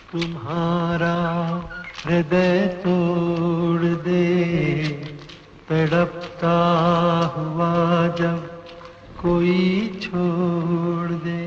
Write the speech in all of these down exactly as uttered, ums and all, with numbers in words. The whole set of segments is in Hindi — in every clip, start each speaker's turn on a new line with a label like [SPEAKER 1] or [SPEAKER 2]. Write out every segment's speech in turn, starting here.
[SPEAKER 1] तुम्हारा हृदय तोड़ दे, तड़पता हुआ जब कोई छोड़ दे।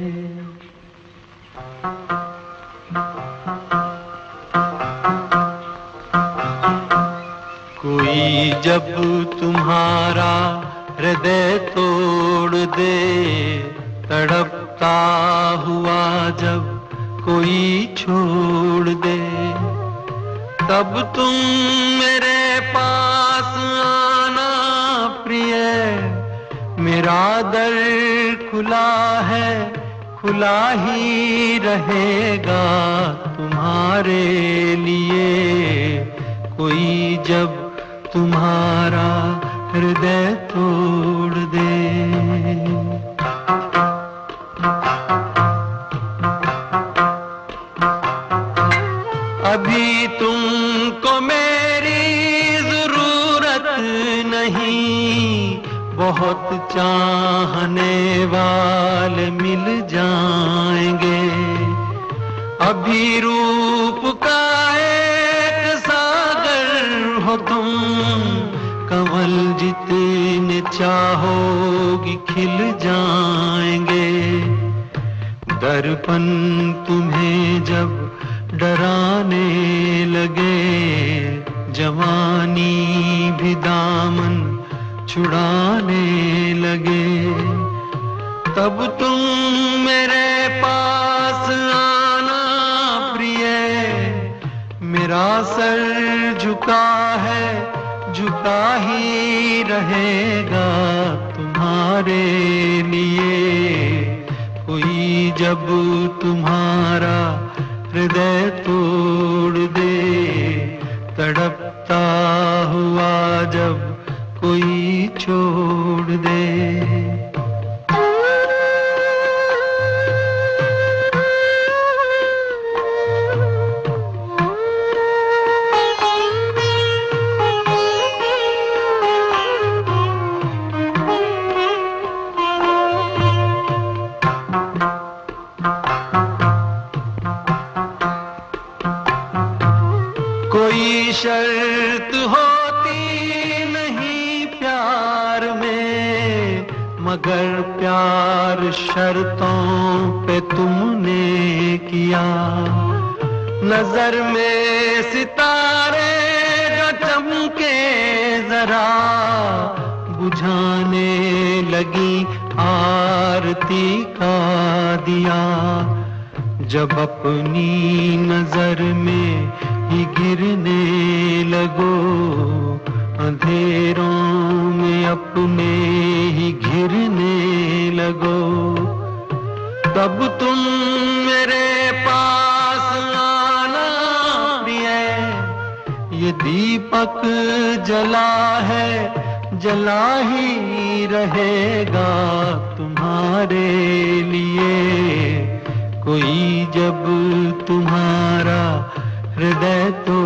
[SPEAKER 1] कोई जब तुम्हारा हृदय तोड़ दे, तड़पता हुआ जब कोई छोड़ दे, तब तुम मेरे पास आना प्रिय। मेरा दर खुला है, खुला ही रहेगा तुम्हारे लिए। कोई जब तुम्हारा हृदय तोड़ दे। अभी तुमको मेरी जरूरत नहीं, बहुत चाहने वाले मिल जाएंगे। अभी रूप का एक सागर हो तुम, कमल जितने चाहोगी खिल जाएंगे। दर्पण तुम्हें जब डराने लगे, जवानी भी दामन छुड़ाने लगे, तब तुम मेरे पास आना प्रिय। मेरा सर झुका है, झुका ही रहेगा तुम्हारे लिए। कोई जब तुम्हारा हृदय तोड़ दे, तड़पता हुआ जब कोई छोड़ दे। कोई शर्त होती नहीं प्यार में, मगर प्यार शर्तों पे तुमने किया। नजर में सितारे जो चमके जरा, बुझाने लगी आरती का दिया। जब अपनी नजर में ही गिरने लगो, अंधेरों में अपने ही घिरने लगो, तब तुम मेरे पास आना प्रिय। ये दीपक जला है, जला ही रहेगा तुम्हारे लिए। कोई जब तुम्हारा हृदय तो